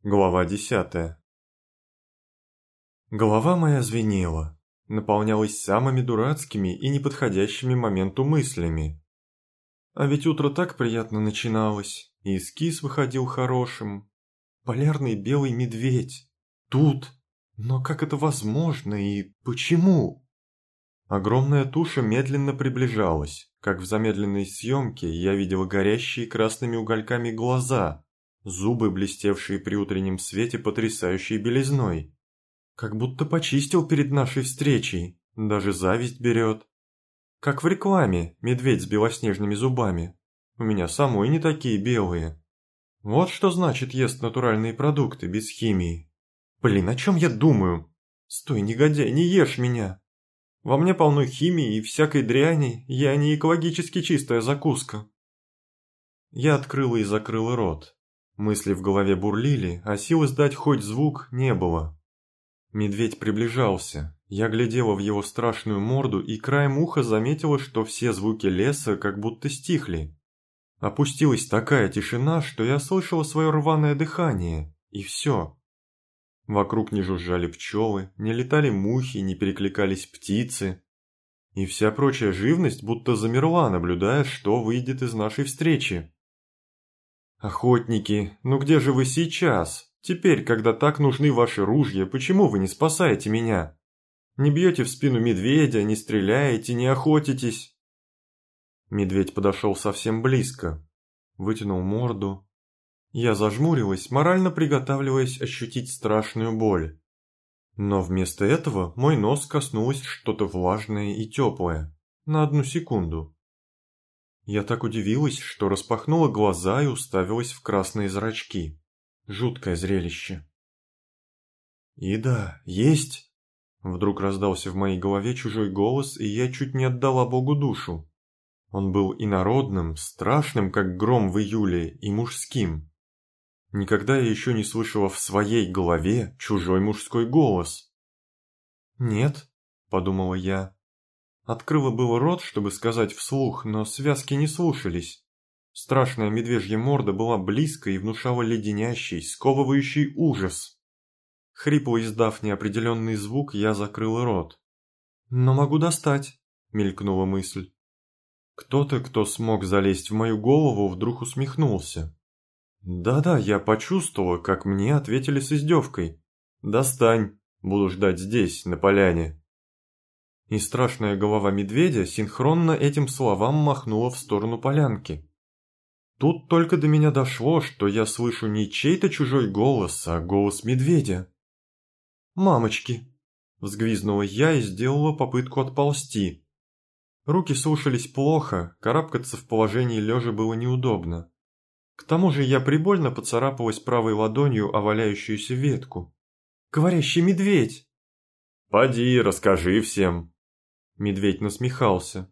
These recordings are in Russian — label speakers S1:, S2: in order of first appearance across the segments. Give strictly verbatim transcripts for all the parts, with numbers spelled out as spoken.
S1: Глава десятая. Голова моя звенела, наполнялась самыми дурацкими и неподходящими моменту мыслями. А ведь утро так приятно начиналось, и эскиз выходил хорошим. Полярный белый медведь. Тут. Но как это возможно и почему? Огромная туша медленно приближалась, как в замедленной съемке я видел горящие красными угольками глаза, зубы, блестевшие при утреннем свете потрясающей белизной. Как будто почистил перед нашей встречей, даже зависть берет. Как в рекламе, медведь с белоснежными зубами. У меня самой не такие белые. Вот что значит ест натуральные продукты без химии. Блин, о чем я думаю? Стой, негодяй, не ешь меня. Во мне полно химии и всякой дряни, я не экологически чистая закуска. Я открыла и закрыла рот. Мысли в голове бурлили, а сил издать хоть звук не было. Медведь приближался. Я глядела в его страшную морду и краем уха заметила, что все звуки леса как будто стихли. Опустилась такая тишина, что я слышала свое рваное дыхание, и все. Вокруг не жужжали пчелы, не летали мухи, не перекликались птицы. И вся прочая живность будто замерла, наблюдая, что выйдет из нашей встречи. «Охотники, ну где же вы сейчас? Теперь, когда так нужны ваши ружья, почему вы не спасаете меня? Не бьете в спину медведя, не стреляете, не охотитесь?» Медведь подошел совсем близко, вытянул морду. Я зажмурилась, морально приготавливаясь ощутить страшную боль. Но вместо этого мой нос коснулось что-то влажное и теплое, на одну секунду. Я так удивилась, что распахнула глаза и уставилась в красные зрачки. Жуткое зрелище. «И да, есть!» Вдруг раздался в моей голове чужой голос, и я чуть не отдала Богу душу. Он был инородным, страшным, как гром в июле, и мужским. Никогда я еще не слышала в своей голове чужой мужской голос. «Нет», — подумала я. Открыла было рот, чтобы сказать вслух, но связки не слушались. Страшная медвежья морда была близко и внушала леденящий, сковывающий ужас. Хрипло издав неопределенный звук, я закрыла рот. «Но могу достать», — мелькнула мысль. Кто-то, кто смог залезть в мою голову, вдруг усмехнулся. Да-да, я почувствовала, как мне ответили с издевкой. «Достань, буду ждать здесь, на поляне». И страшная голова медведя синхронно этим словам махнула в сторону полянки. Тут только до меня дошло, что я слышу не чей-то чужой голос, а голос медведя. «Мамочки!» – взвизгнула я и сделала попытку отползти. Руки слушались плохо, карабкаться в положении лежа было неудобно. К тому же я прибольно поцарапалась правой ладонью о валяющуюся ветку. «Говорящий медведь!» «Поди, расскажи всем!» Медведь насмехался.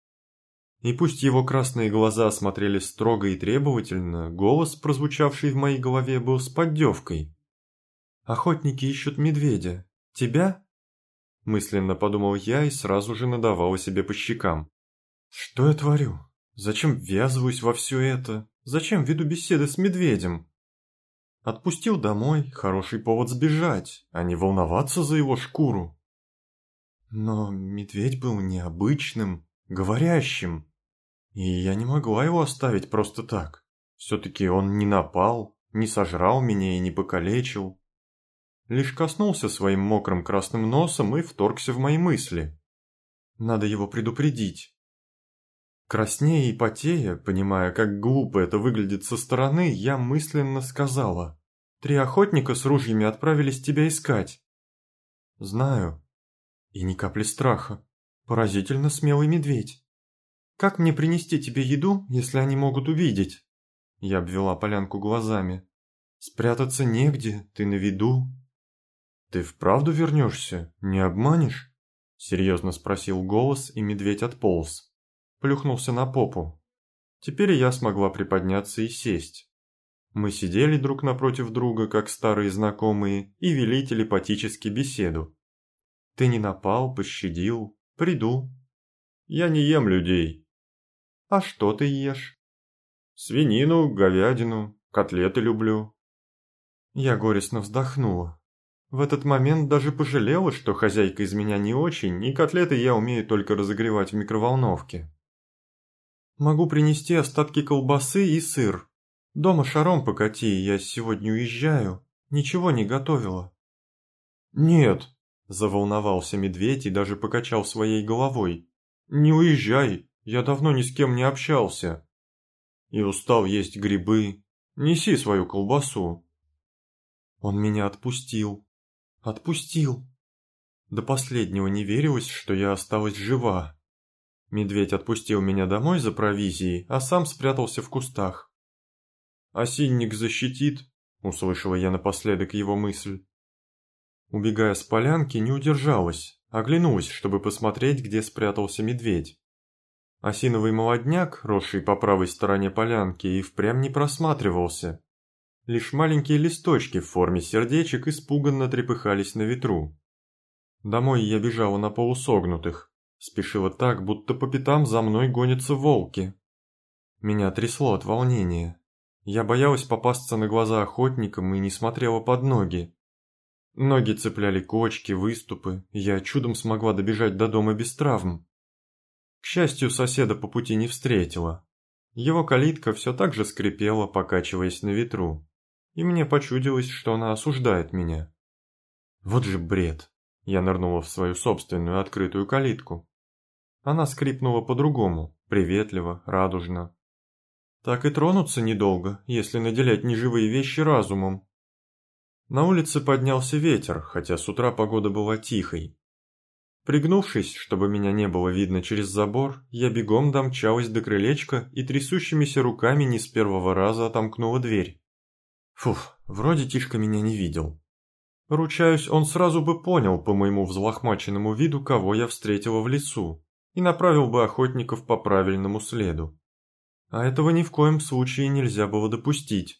S1: И пусть его красные глаза смотрели строго и требовательно, голос, прозвучавший в моей голове, был с поддевкой. «Охотники ищут медведя. Тебя?» Мысленно подумал я и сразу же надавала себе по щекам. «Что я творю? Зачем ввязываюсь во все это? Зачем веду беседы с медведем?» Отпустил домой, хороший повод сбежать, а не волноваться за его шкуру. Но медведь был необычным, говорящим, и я не могла его оставить просто так. Все-таки он не напал, не сожрал меня и не покалечил. Лишь коснулся своим мокрым красным носом и вторгся в мои мысли. Надо его предупредить. Краснея и потея, понимая, как глупо это выглядит со стороны, я мысленно сказала: «Три охотника с ружьями отправились тебя искать». «Знаю». И ни капли страха. Поразительно смелый медведь. «Как мне принести тебе еду, если они могут увидеть?» Я обвела полянку глазами. «Спрятаться негде, ты на виду». «Ты вправду вернешься? Не обманешь?» Серьезно спросил голос, и медведь отполз. Плюхнулся на попу. Теперь я смогла приподняться и сесть. Мы сидели друг напротив друга, как старые знакомые, и вели телепатически беседу. «Ты не напал, пощадил. Приду». «Я не ем людей». «А что ты ешь?» «Свинину, говядину, котлеты люблю». Я горестно вздохнула. В этот момент даже пожалела, что хозяйка из меня не очень, и котлеты я умею только разогревать в микроволновке. Могу принести остатки колбасы и сыр. Дома шаром покати, я сегодня уезжаю. Ничего не готовила. Нет, заволновался медведь и даже покачал своей головой. Не уезжай, я давно ни с кем не общался. И устал есть грибы. Неси свою колбасу. Он меня отпустил. Отпустил. До последнего не верилось, что я осталась жива. Медведь отпустил меня домой за провизией, а сам спрятался в кустах. «Осинник защитит», — услышала я напоследок его мысль. Убегая с полянки, не удержалась, оглянулась, чтобы посмотреть, где спрятался медведь. Осиновый молодняк, росший по правой стороне полянки, и впрямь не просматривался. Лишь маленькие листочки в форме сердечек испуганно трепыхались на ветру. Домой я бежала на полусогнутых, спешила так, будто по пятам за мной гонятся волки. Меня трясло от волнения. Я боялась попасться на глаза охотникам и не смотрела под ноги. Ноги цепляли кочки, выступы, и я чудом смогла добежать до дома без травм. К счастью, соседа по пути не встретила. Его калитка все так же скрипела, покачиваясь на ветру, и мне почудилось, что она осуждает меня. Вот же бред! Я нырнула в свою собственную открытую калитку. Она скрипнула по-другому, приветливо, радужно. Так и тронуться недолго, если наделять неживые вещи разумом. На улице поднялся ветер, хотя с утра погода была тихой. Пригнувшись, чтобы меня не было видно через забор, я бегом домчалась до крылечка и трясущимися руками не с первого раза отомкнула дверь. Фух, вроде Тишка меня не видел. Ручаюсь, он сразу бы понял по моему взлохмаченному виду, кого я встретила в лесу, и направил бы охотников по правильному следу. А этого ни в коем случае нельзя было допустить.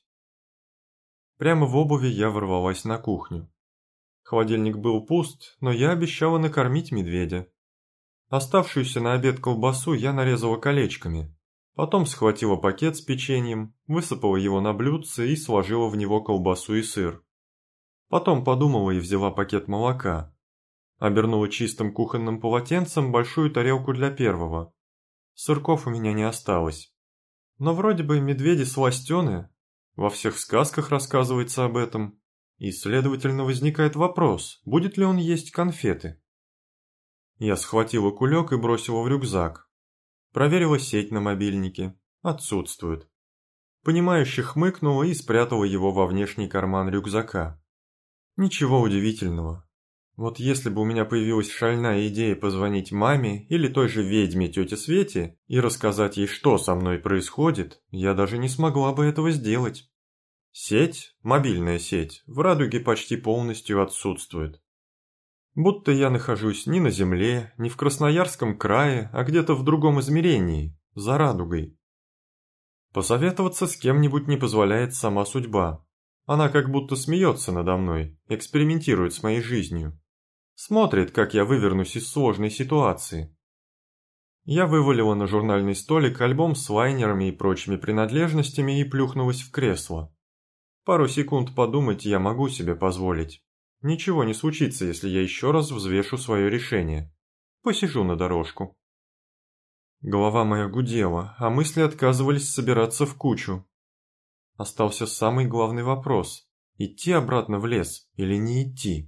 S1: Прямо в обуви я ворвалась на кухню. Холодильник был пуст, но я обещала накормить медведя. Оставшуюся на обед колбасу я нарезала колечками. Потом схватила пакет с печеньем, высыпала его на блюдце и сложила в него колбасу и сыр. Потом подумала и взяла пакет молока. Обернула чистым кухонным полотенцем большую тарелку для первого. Сырков у меня не осталось. Но вроде бы медведи сластены. Во всех сказках рассказывается об этом. И, следовательно, возникает вопрос, будет ли он есть конфеты. Я схватила кулек и бросила в рюкзак. Проверила сеть на мобильнике. Отсутствует. Понимающе хмыкнула и спрятала его во внешний карман рюкзака. Ничего удивительного. Вот если бы у меня появилась шальная идея позвонить маме или той же ведьме тете Свете и рассказать ей, что со мной происходит, я даже не смогла бы этого сделать. Сеть, мобильная сеть, в Радуге почти полностью отсутствует. Будто я нахожусь не на Земле, не в Красноярском крае, а где-то в другом измерении, за Радугой. Посоветоваться с кем-нибудь не позволяет сама судьба. Она как будто смеется надо мной, экспериментирует с моей жизнью. Смотрит, как я вывернусь из сложной ситуации. Я вывалила на журнальный столик альбом с лайнерами и прочими принадлежностями и плюхнулась в кресло. Пару секунд подумать я могу себе позволить. Ничего не случится, если я еще раз взвешу свое решение. Посижу на дорожку. Голова моя гудела, а мысли отказывались собираться в кучу. Остался самый главный вопрос – идти обратно в лес или не идти?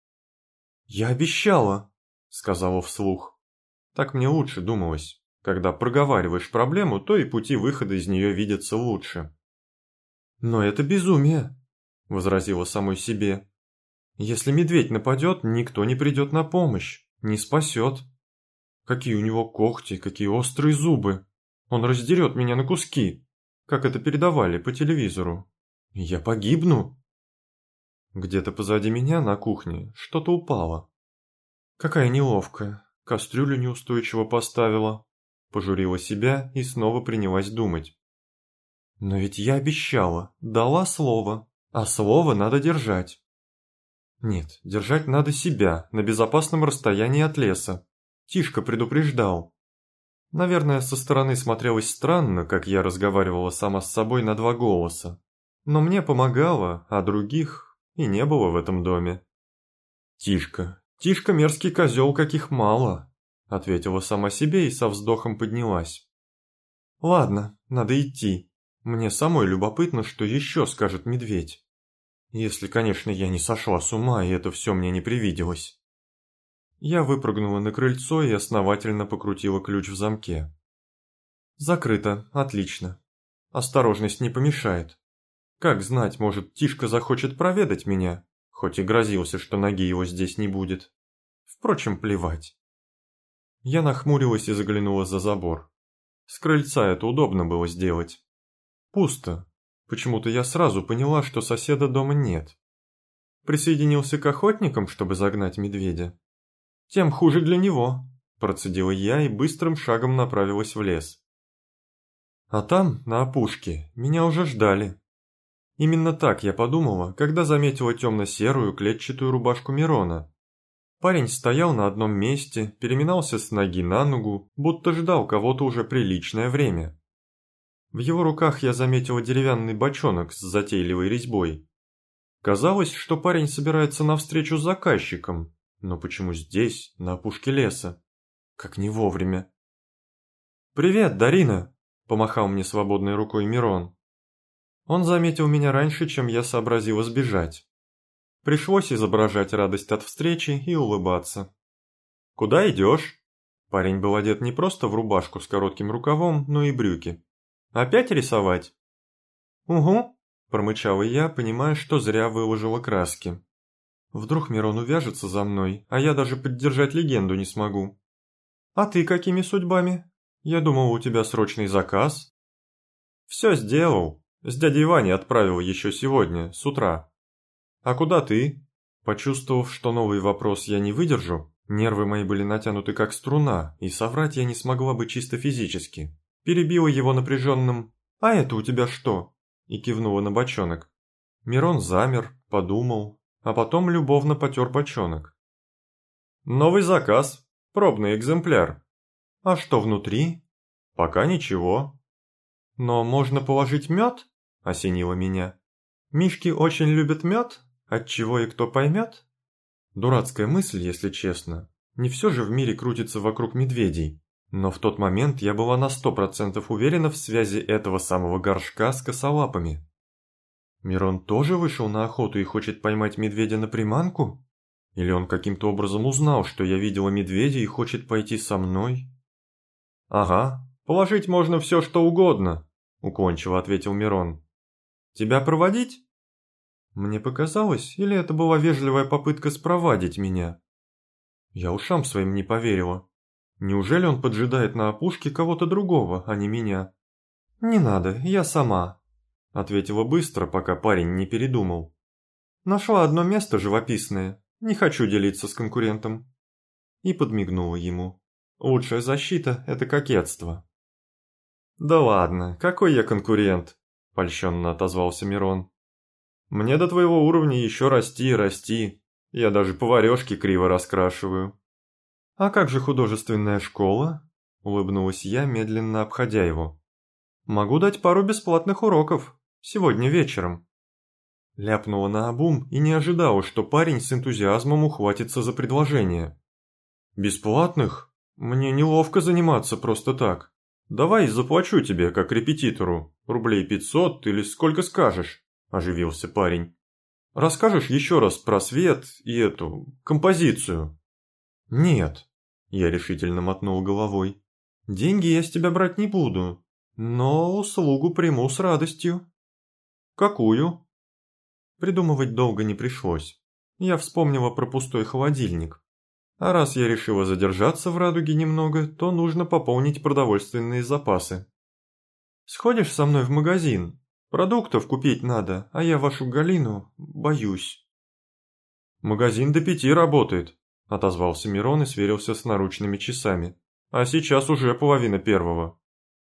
S1: «Я обещала», – сказала вслух. Так мне лучше думалось. Когда проговариваешь проблему, то и пути выхода из нее видятся лучше. «Но это безумие», – возразила самой себе. «Если медведь нападет, никто не придет на помощь, не спасет. Какие у него когти, какие острые зубы. Он раздерет меня на куски, как это передавали по телевизору. Я погибну». Где-то позади меня на кухне что-то упало. Какая неловкая, кастрюлю неустойчиво поставила. Пожурила себя и снова принялась думать. Но ведь я обещала, дала слово, а слово надо держать. Нет, держать надо себя, на безопасном расстоянии от леса. Тишка предупреждал. Наверное, со стороны смотрелось странно, как я разговаривала сама с собой на два голоса. Но мне помогало, а других и не было в этом доме. «Тишка, Тишка мерзкий козел, каких мало», — ответила сама себе и со вздохом поднялась. «Ладно, надо идти. Мне самой любопытно, что еще скажет медведь. Если, конечно, я не сошла с ума, и это все мне не привиделось». Я выпрыгнула на крыльцо и основательно покрутила ключ в замке. «Закрыто, отлично. Осторожность не помешает. Как знать, может, Тишка захочет проведать меня, хоть и грозился, что ноги его здесь не будет. Впрочем, плевать». Я нахмурилась и заглянула за забор. С крыльца это удобно было сделать. Пусто. Почему-то я сразу поняла, что соседа дома нет. Присоединился к охотникам, чтобы загнать медведя. Тем хуже для него, процедила я и быстрым шагом направилась в лес. А там, на опушке, меня уже ждали. Именно так я подумала, когда заметила темно-серую клетчатую рубашку Мирона. Парень стоял на одном месте, переминался с ноги на ногу, будто ждал кого-то уже приличное время. В его руках я заметила деревянный бочонок с затейливой резьбой. Казалось, что парень собирается навстречу с заказчиком, но почему здесь, на опушке леса? Как не вовремя. «Привет, Дарина!» – помахал мне свободной рукой Мирон. Он заметил меня раньше, чем я сообразила сбежать. Пришлось изображать радость от встречи и улыбаться. «Куда идешь?» Парень был одет не просто в рубашку с коротким рукавом, но и брюки. «Опять рисовать?» «Угу», – промычала я, понимая, что зря выложила краски. Вдруг Мирон увяжется за мной, а я даже поддержать легенду не смогу. «А ты какими судьбами? Я думал, у тебя срочный заказ». «Все сделал. С дядей Ваней отправил еще сегодня, с утра». «А куда ты?» Почувствовав, что новый вопрос я не выдержу, нервы мои были натянуты как струна, и соврать я не смогла бы чисто физически. Перебила его напряженным «А это у тебя что?» и кивнула на бочонок. Мирон замер, подумал, а потом любовно потер бочонок. «Новый заказ. Пробный экземпляр». «А что внутри?» «Пока ничего». «Но можно положить мед?» – осенило меня. «Мишки очень любят мед? Отчего и кто поймет?» Дурацкая мысль, если честно. Не все же в мире крутится вокруг медведей. Но в тот момент я была на сто процентов уверена в связи этого самого горшка с косолапами. Мирон тоже вышел на охоту и хочет поймать медведя на приманку? Или он каким-то образом узнал, что я видела медведя и хочет пойти со мной? «Ага, положить можно все, что угодно», — уклончиво ответил Мирон. «Тебя проводить?» Мне показалось, или это была вежливая попытка спровадить меня? Я ушам своим не поверила. Неужели он поджидает на опушке кого-то другого, а не меня? «Не надо, я сама», — ответила быстро, пока парень не передумал. «Нашла одно место живописное, не хочу делиться с конкурентом». И подмигнула ему. «Лучшая защита — это кокетство». «Да ладно, какой я конкурент?» — польщенно отозвался Мирон. «Мне до твоего уровня еще расти и расти. Я даже поварешки криво раскрашиваю». «А как же художественная школа?» – улыбнулась я, медленно обходя его. «Могу дать пару бесплатных уроков. Сегодня вечером». Ляпнула наобум и не ожидала, что парень с энтузиазмом ухватится за предложение. «Бесплатных? Мне неловко заниматься просто так. Давай заплачу тебе, как репетитору, рублей пятьсот или сколько скажешь», – оживился парень. «Расскажешь еще раз про свет и эту композицию?» «Нет», – я решительно мотнул головой. «Деньги я с тебя брать не буду, но услугу приму с радостью». «Какую?» Придумывать долго не пришлось. Я вспомнила про пустой холодильник. А раз я решила задержаться в Радуге немного, то нужно пополнить продовольственные запасы. «Сходишь со мной в магазин? Продуктов купить надо, а я вашу Галину боюсь». «Магазин до пяти работает», – отозвался Мирон и сверился с наручными часами. «А сейчас уже половина первого».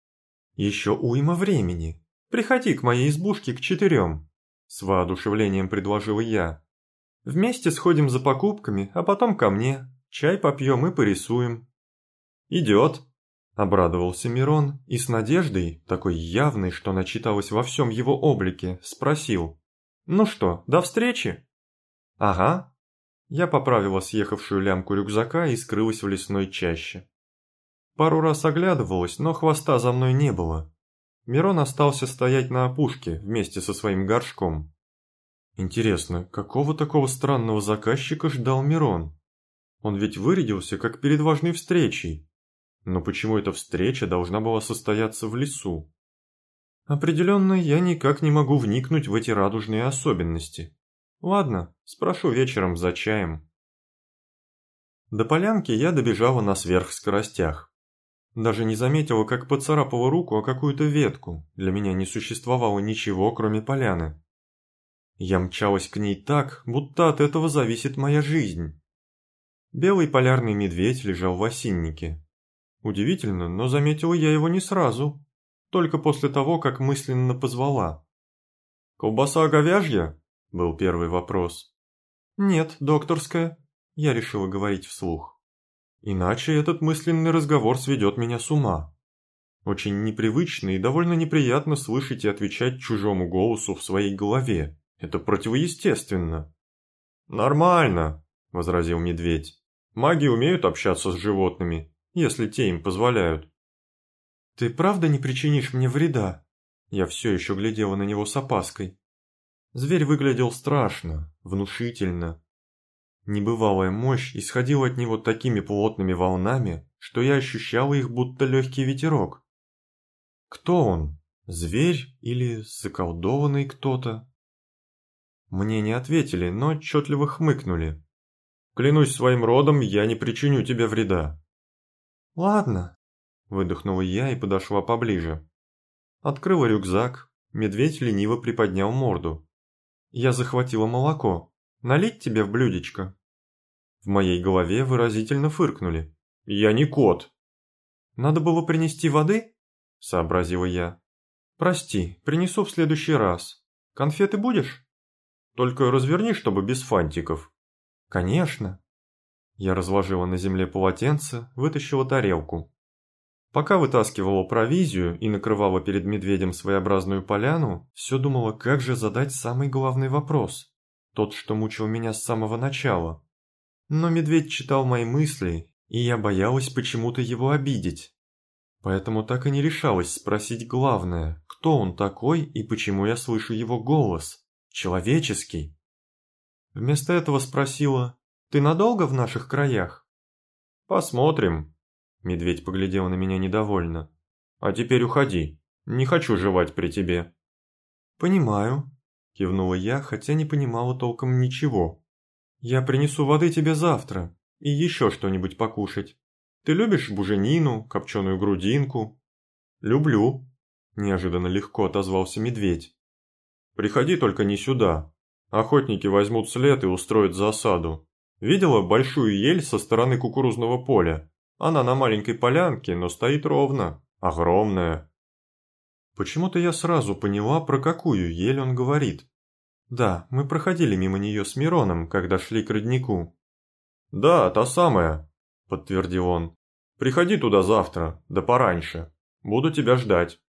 S1: «Еще уйма времени. Приходи к моей избушке к четырем», – с воодушевлением предложила я. «Вместе сходим за покупками, а потом ко мне. Чай попьем и порисуем». «Идет», – Обрадовался Мирон и с надеждой, такой явной, что она читалась во всем его облике, спросил. «Ну что, до встречи?» «Ага». Я поправила съехавшую лямку рюкзака и скрылась в лесной чаще. Пару раз оглядывалась, но хвоста за мной не было. Мирон остался стоять на опушке вместе со своим горшком. Интересно, какого такого странного заказчика ждал Мирон? Он ведь вырядился, как перед важной встречей. Но почему эта встреча должна была состояться в лесу? Определенно, я никак не могу вникнуть в эти радужные особенности. Ладно, спрошу вечером за чаем. До полянки я добежала на сверхскоростях. Даже не заметила, как поцарапала руку о какую-то ветку. Для меня не существовало ничего, кроме поляны. Я мчалась к ней так, будто от этого зависит моя жизнь. Белый полярный медведь лежал в осиннике. Удивительно, но заметила я его не сразу, только после того, как мысленно позвала. «Колбаса говяжья?» – был первый вопрос. «Нет, докторская», – я решила говорить вслух. Иначе этот мысленный разговор сведет меня с ума. Очень непривычно и довольно неприятно слышать и отвечать чужому голосу в своей голове. Это противоестественно. «Нормально», – возразил медведь. «Маги умеют общаться с животными, если те им позволяют». «Ты правда не причинишь мне вреда?» Я все еще глядела на него с опаской. Зверь выглядел страшно, внушительно. Небывалая мощь исходила от него такими плотными волнами, что я ощущала их будто легкий ветерок. Кто он? Зверь или заколдованный кто-то? Мне не ответили, но отчетливо хмыкнули. «Клянусь своим родом, я не причиню тебе вреда». «Ладно», – выдохнула я и подошла поближе. Открыла рюкзак, медведь лениво приподнял морду. Я захватила молоко. «Налить тебе в блюдечко?» В моей голове выразительно фыркнули. «Я не кот!» «Надо было принести воды?» – сообразила я. «Прости, принесу в следующий раз. Конфеты будешь?» «Только разверни, чтобы без фантиков». «Конечно». Я разложила на земле полотенце, вытащила тарелку. Пока вытаскивала провизию и накрывала перед медведем своеобразную поляну, все думала, как же задать самый главный вопрос. Тот, что мучил меня с самого начала. Но медведь читал мои мысли, и я боялась почему-то его обидеть. Поэтому так и не решалась спросить главное, кто он такой и почему я слышу его голос. Человеческий. Вместо этого спросила: «Ты надолго в наших краях?» «Посмотрим». Медведь поглядел на меня недовольно. «А теперь уходи. Не хочу жевать при тебе». «Понимаю», – кивнула я, хотя не понимала толком ничего. «Я принесу воды тебе завтра и еще что-нибудь покушать. Ты любишь буженину, копченую грудинку?» «Люблю», – неожиданно легко отозвался медведь. «Приходи только не сюда. Охотники возьмут след и устроят засаду. Видела большую ель со стороны кукурузного поля? Она на маленькой полянке, но стоит ровно. Огромная». Почему-то я сразу поняла, про какую ель он говорит. Да, мы проходили мимо нее с Мироном, когда шли к роднику. «Да, та самая», – подтвердил он. «Приходи туда завтра, да пораньше. Буду тебя ждать».